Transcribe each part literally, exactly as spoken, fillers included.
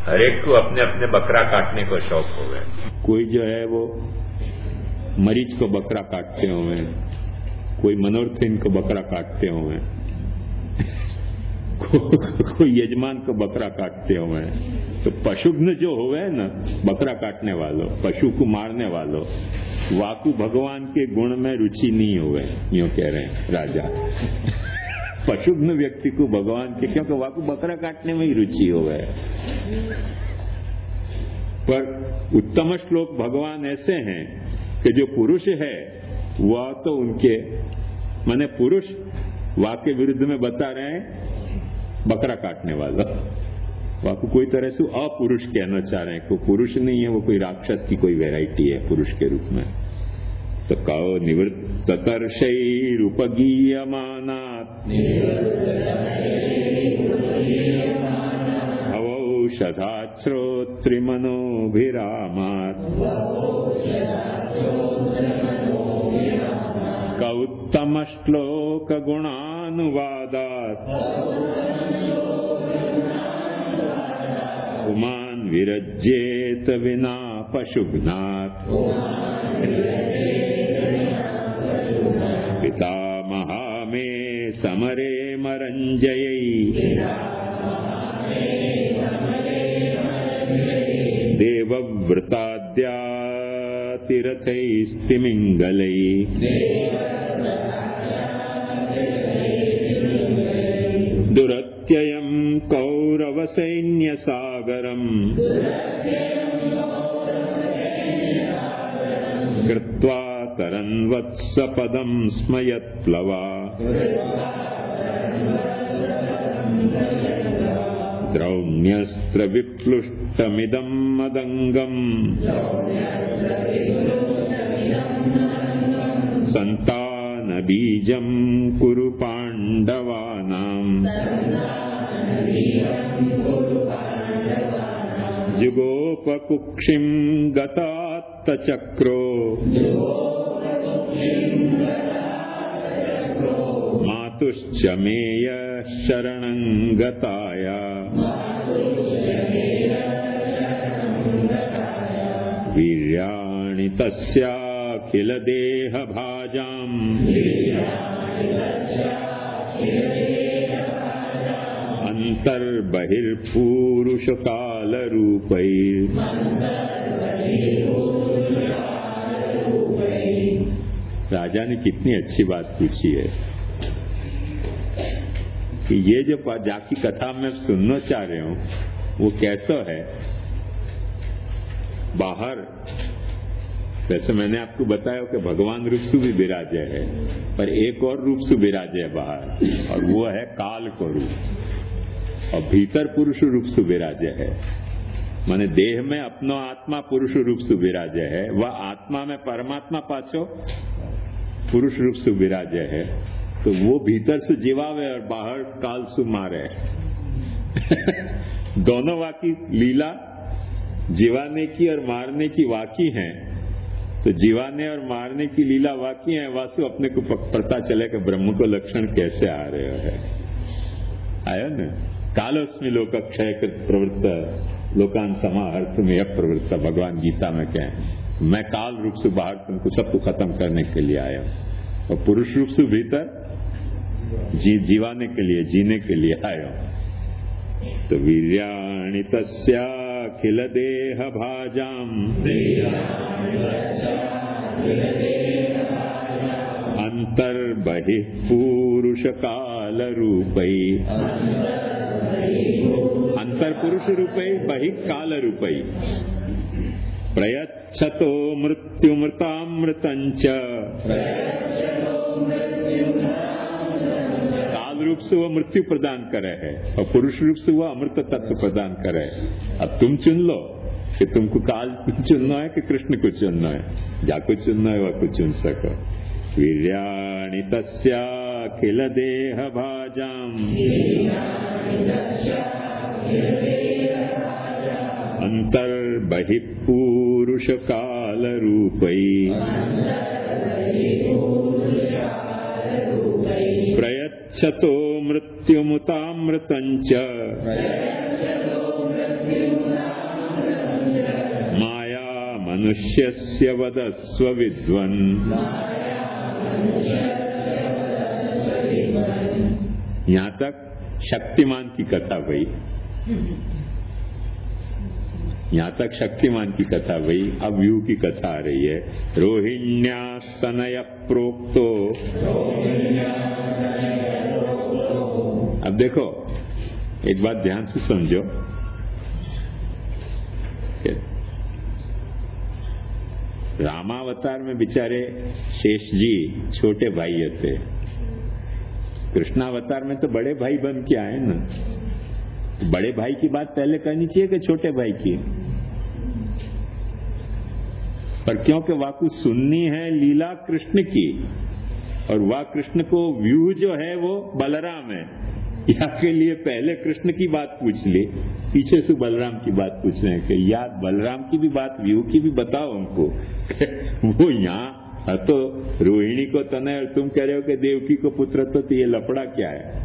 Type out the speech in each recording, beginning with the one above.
हर एक को अपने अपने बकरा काटने को शौक हो गए। कोई जो है वो मरीज को बकरा काटते हुए, कोई मनोरथिन को बकरा काटते हुए, को, कोई यजमान को बकरा काटते हुए। तो पशुघ्न जो हुए ना, बकरा काटने वालों, पशु को मारने वालों, वाकु भगवान के गुण में रुचि नहीं हुए, यूं कह रहे हैं राजा। पशुघ्न व्यक्ति को भगवान के, क्योंकि वाकु बकरा काटने में ही रुचि हो गए। पर उत्तम श्लोक भगवान ऐसे हैं कि जो पुरुष है वह तो उनके माने पुरुष वाक्य विरुद्ध में बता रहे हैं बकरा काटने वाला, वाकु कोई तरह से अपुरुष कहना चाह रहे हैं। कोई पुरुष नहीं है, वो कोई राक्षस की कोई वैरायटी है पुरुष के रूप में। तो कहो निवृत्त तर्षैरुपगीयमानात् भवौषधात् श्रोत्रिमनोभिरामात् कौत्तम श्लोक गुणानुवादात् पुमान् विरज्येत विना पशुघ्नात् पितामहा मे समरे मरञ्जयै देवव्रताद्यातिरथैस्तिमिङ्गलै दुरत्ययम् कौरवसैन्यसागरम् कृत्वा तरन्वत्सपदम् स्मयत्प्लवा द्रौण्यस्त्रविप्लुष्टमिदम् मदङ्गम् सन्तानबीजम् कुरु पाण्डवानाम् जुगोपकुक्षिम् गतात्तचक्रो मातुश्च मेय शरणं गताया वीर्याणि तस्याखिल देहभाजाम् अंतर्बहिर्पूरुषकालरूपैः राजा ने कितनी अच्छी बात पूछी है कि ये जो जाकी कथा में सुनना चाह रहे हूं वो कैसा है। बाहर वैसे मैंने आपको बताया कि भगवान रूप से भी विराजे है, पर एक और रूप से विराजे है बाहर, और वो है काल को रूप, और भीतर पुरुष रूप से विराजे है। माने देह में अपनो आत्मा पुरुष रूप से विराजे है, वह आत्मा में परमात्मा पाछो पुरुष रूप से विराजे है। तो वो भीतर से जीवावे और बाहर काल से मारे। दोनों वाकी लीला जीवाने की और मारने की वाकी हैं। तो जीवाने और मारने की लीला वाकी है, वासु अपने को पता चले कि ब्रह्म को लक्षण कैसे आ रहे है। आया न कालोस्मि लोक क्षय प्रवृत्त लोकान समाहर्थ में प्रवृत्त, भगवान गीता में कहें मैं काल रूप से बाहर तुमको सबको खत्म करने के लिए आया हूं, और पुरुष रूप से भीतर जी जीवाने के लिए, जीने के लिए आया हूं। तो वीर्याणि तस्याखिल देह भाजाम अंतर्बहिः पुरुष काल रूपै, अंतर पुरुष रूपै बहिः काल रूपै प्रयच्छतो मृत्युमृतामृतंच, काल रूप से वो मृत्यु प्रदान करे है और पुरुष रूप से वो अमृत तत्व प्रदान करे। अब तुम चुन लो कि तुमको काल चुनना है कि कृष्ण को चुनना है, जाको चुनना है वह को चुन सको। वीर्याणि तस्याखिल देह भाजाम अंतर्बहिः पुरुष काल रूपै प्रयच्छतो मृत्युमुतामृतंच मनुष्यस्य वदस्व विद्वन्। यहां तक शक्तिमान की कथा भई, यहां तक शक्तिमान की कथा भई। अब व्यू की कथा आ रही है। रोहिण्यास्तनय प्रोक्तो। अब देखो एक बात ध्यान से समझो, रामावतार में बेचारे शेष जी छोटे भाई थे, कृष्णावतार में तो बड़े भाई बन के आए ना। बड़े भाई की बात पहले करनी चाहिए कि छोटे भाई की, पर क्योंकि वाकु सुननी है लीला कृष्ण की, और वह कृष्ण को व्यू जो है वो बलराम है, यहाँ के लिए पहले कृष्ण की बात पूछ ली, पीछे से बलराम की बात पूछ रहे हैं कि याद बलराम की भी बात व्यू की भी बताओ हमको। वो यहाँ तो रोहिणी को तनय और तुम कह रहे हो कि देवकी को पुत्र, तो ये लफड़ा क्या है।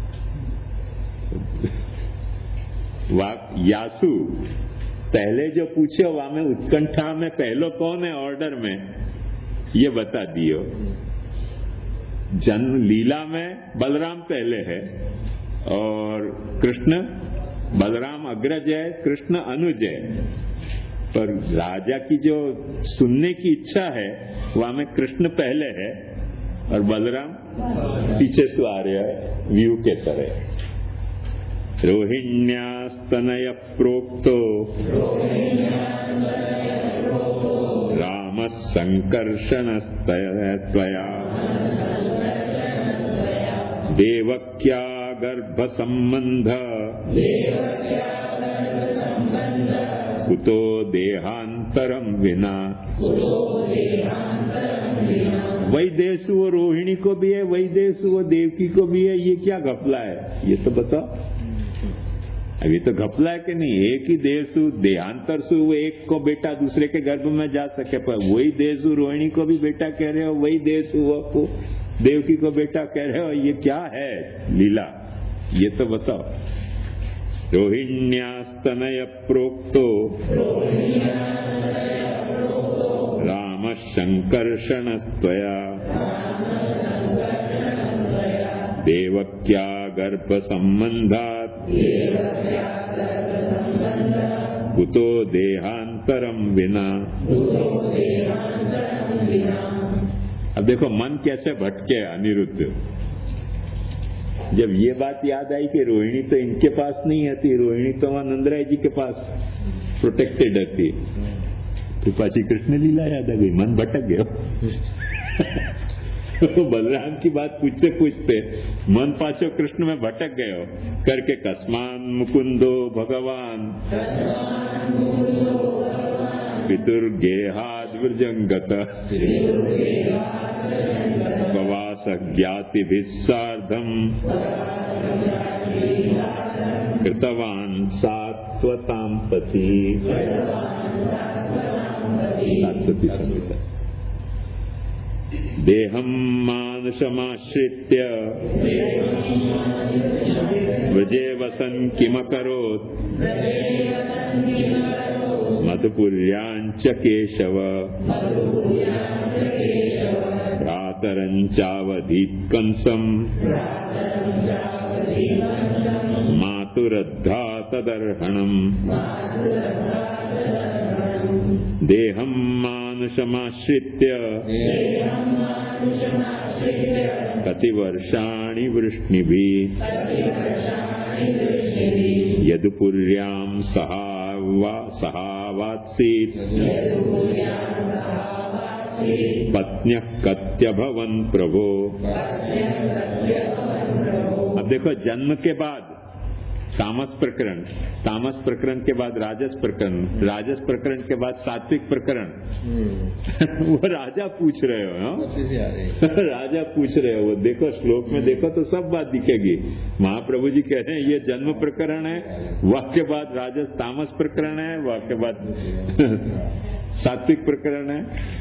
वाक यासु पहले जो पूछे वहां में उत्कंठा में पहलो कौन है ऑर्डर में, ये बता दियो। जन्म लीला में बलराम पहले है और कृष्ण, बलराम अग्रज है, कृष्ण अनुज है, पर राजा की जो सुनने की इच्छा है वहां में कृष्ण पहले है और बलराम पीछे से आ रहा है व्यू के तरह। रोहिण्यास्तनय प्रोक्तो राम संकर्षणस्तया देवक्या गर्भ संबंध कुतो देहांतरम विना। वही देश वो रोहिणी को भी है, वही देश वो देवकी को भी है, ये क्या घपला है, ये तो बताओ। अभी तो घपला है कि नहीं, एक ही देशु देहांतर सु, वो एक को बेटा दूसरे के गर्भ में जा सके, पर वही देशु रोहिणी को भी बेटा कह रहे हो, वही देशु वो को देवकी को बेटा कह रहे हो, ये क्या है लीला, ये तो बताओ। रोहिण्यास्तनय प्रोक्तो राम संकर्षणस्तया देवक्या गर्भ संबंधात् कुतो देहांतरम विना। अब देखो मन कैसे भटके अनिरुद्ध। जब ये बात याद आई कि रोहिणी तो इनके पास नहीं आती, रोहिणी तो वहां नंदराय जी के पास प्रोटेक्टेड रहती, तो पाची कृष्ण लीला याद आ गई, मन भटक गया। तो बलराम की बात पूछते पूछते मन पाछो कृष्ण में भटक गयो करके कस्मान मुकुंदो भगवान पितुर्गेहाद वृजंगत प्रवास ज्ञातिभिस्सार्धम कृतवान सात्वतां पति। सात्वती संहिता। देहं मानुषमाश्रित्य व्रजे वसन् किमकरोत् मधुपुर्याञ्च केशव भ्रातरञ्चावधीत् कंसम् मातुरद्धा तदर्हणम्। देहं मानुषमाश्रित्य कतिवर्षाणि वृष्णिभिः यदुपुर्यां सहावा सहावात्सीत् पत्न्यः कत्यभवन् प्रभो। अब देखो जन्म के बाद तामस प्रकरण, तामस प्रकरण के बाद राजस प्रकरण, राजस प्रकरण के बाद सात्विक प्रकरण। वो राजा पूछ रहे हो, राजा पूछ रहे हो, वो देखो श्लोक में देखो तो सब बात दिखेगी। महाप्रभु जी कह रहे हैं ये जन्म प्रकरण है, वह के बाद राजस तामस प्रकरण है, वह के बाद सात्विक प्रकरण है।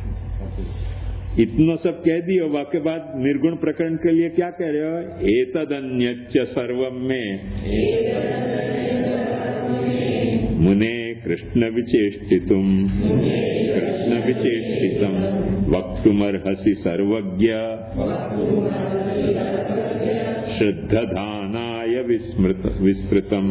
इतना सब कह दियो, वाके बाद निर्गुण प्रकरण के लिए क्या कह रहे हो? एतदन्यच्च सर्वम में मुने कृष्ण विचेष्टितुम कृष्ण विचेष्टितम वक्तुमर्हसि सर्वज्ञ श्रद्धधानाय विस्मृत विस्तृतम।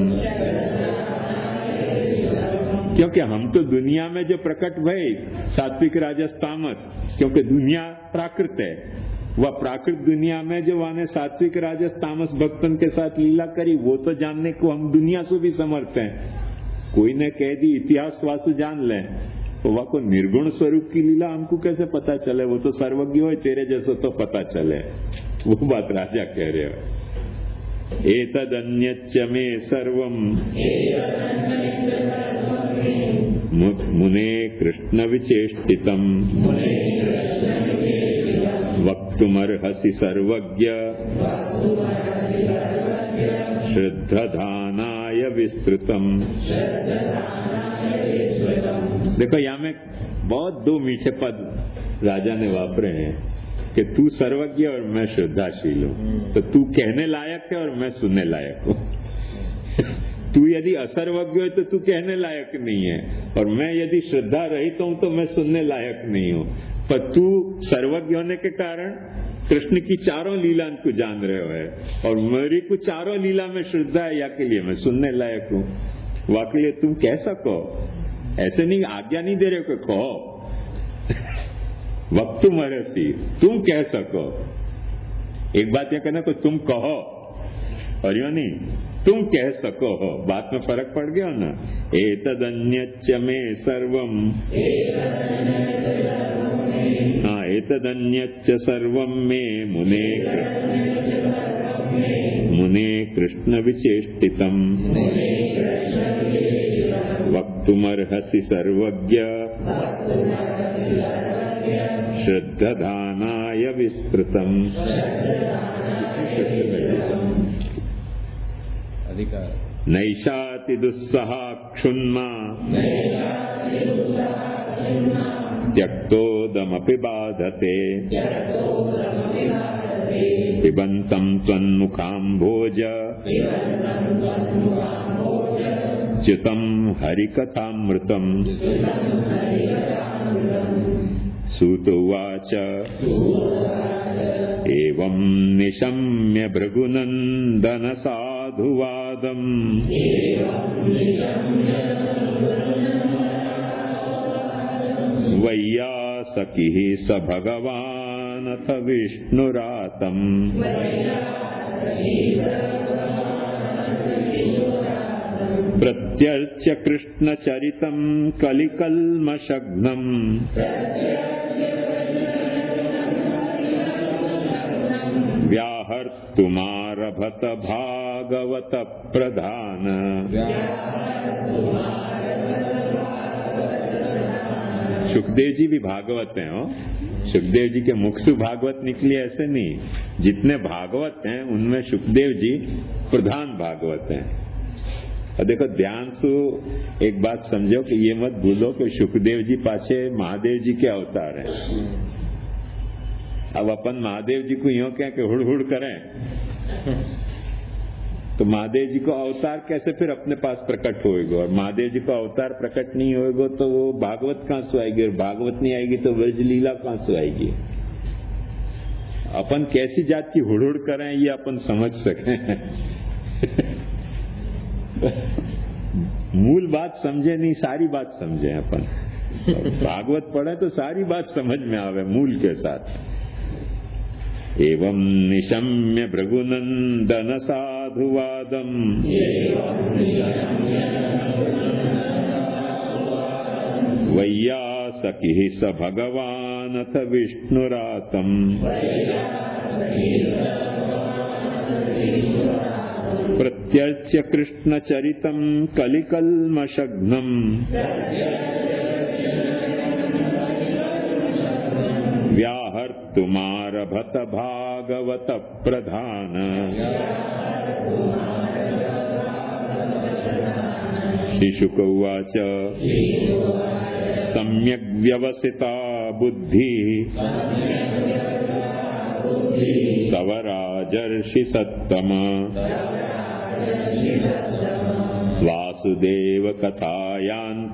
क्योंकि हम तो दुनिया में जो प्रकट भय सात्विक राजस तामस, क्योंकि दुनिया प्राकृत है, वह प्राकृत दुनिया में जो वाने सात्विक राजस तामस भक्तन के साथ लीला करी वो तो जानने को हम दुनिया से भी समर्थ हैं। कोई ने कह दी इतिहास वासु जान ले तो वह को निर्गुण स्वरूप की लीला हमको कैसे पता चले? वो तो सर्वज्ञ हो, तेरे जैसे तो पता चले। वो बात राजा कह रहे हो। एतदन्यच्च मे सर्वम मुने कृष्ण विचेष्टितम वक्तुमर्हसि सर्वज्ञ श्रद्धधानाय विस्तृतम। देखो यहाँ में बहुत दो मीठे पद राजा ने वापरे हैं कि तू सर्वज्ञ और मैं श्रद्धाशील हूँ। तो तू कहने लायक है और मैं सुनने लायक हूँ। तू यदि असर्वज्ञ है तो तू कहने लायक नहीं है, और मैं यदि श्रद्धा रहित हूँ तो मैं सुनने लायक नहीं हूँ। पर तू सर्वज्ञ होने के कारण कृष्ण की चारों लीला को जान रहे हो है, और मेरी को चारों लीला में श्रद्धा है, या के लिए मैं सुनने लायक हूँ। वाकई लिए तुम कह सको, ऐसे नहीं आज्ञा नहीं दे रहे हो कि कहो। वक्त मरसी तुम कह सको। एक बात यह कहना को तुम कहो, और यो नहीं तुम कह सको हो, बात में फर्क पड़ गया ना। एतदन्यच्च मे सर्वम, हाँ एतदन्यच्च सर्वम मे मुने मुने कृष्ण विचेष्टितम वक्तुमर्हसि सर्वज्ञ श्रद्धधानाय विस्तृतम। नैषाति दुस्सहा क्षुन्मा त्यक्तोदमपि बाधते पिबन्तं त्वन्मुखाम्भोज च्युतं हरिकथामृतम्। सूत उवाच एवं निशम्य भृगुनन्दन साधुवादम् वैयासकिः स भगवानथ विष्णुरातम्। प्रत्यर्च्य कृष्णचरितं कलिकल्मषघ्नम् व्याहर्तुमारभत भागवत प्रधान। सुखदेव जी भी भागवत हैं। हो सुखदेव जी के मुख से भागवत निकली ऐसे नहीं, जितने भागवत हैं उनमें सुखदेव जी प्रधान भागवत हैं। और देखो ध्यान से एक बात समझो कि ये मत भूलो कि सुखदेव जी पाछे महादेव जी के अवतार हैं। अब अपन महादेव जी को यूं कहें कि हुड़ हुड़ करें तो महादेव जी को अवतार कैसे फिर अपने पास प्रकट होएगा? और महादेव जी को अवतार प्रकट नहीं होएगा तो वो भागवत कहां से आएगी, और भागवत नहीं आएगी तो ब्रज लीला कहां से आएगी? अपन कैसी जात की हुड़ हुड़ करें ये अपन समझ सकें। मूल बात समझे नहीं, सारी बात समझे अपन। भागवत पढ़े तो सारी बात समझ में आवे मूल के साथ। एवं निशम्य भृगुनंदन साधुवादम वैयासकिः स भगवानथ विष्णुरातम्। प्रत्यर्च्य कृष्णचरितं कलिकल्मषघ्नम् व्याहर्तुमारभत भागवत प्रधान। श्रीशुक उवाच सम्यक् व्यवसिता बुद्धिः तव राजर्षि सत्तम वासुदेव कथायां